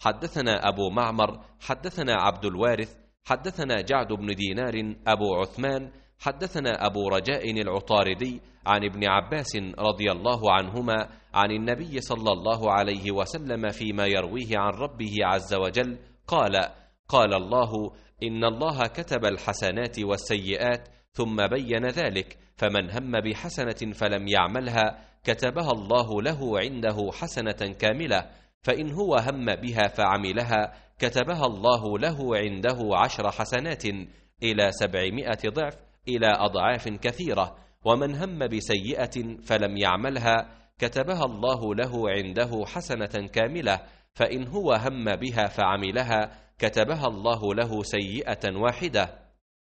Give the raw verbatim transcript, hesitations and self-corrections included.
حدثنا أبو معمر حدثنا عبد الوارث حدثنا جعد بن دينار أبو عثمان حدثنا أبو رجاء العطاردي عن ابن عباس رضي الله عنهما عن النبي صلى الله عليه وسلم فيما يرويه عن ربه عز وجل قال: قال الله: إن الله كتب الحسنات والسيئات ثم بين ذلك، فمن هم بحسنة فلم يعملها كتبها الله له عنده حسنة كاملة، فإن هو هم بها فعملها كتبها الله له عنده عشر حسنات إلى سبعمائة ضعف إلى أضعاف كثيرة، ومن هم بسيئة فلم يعملها كتبها الله له عنده حسنة كاملة، فإن هو هم بها فعملها كتبها الله له سيئة واحدة.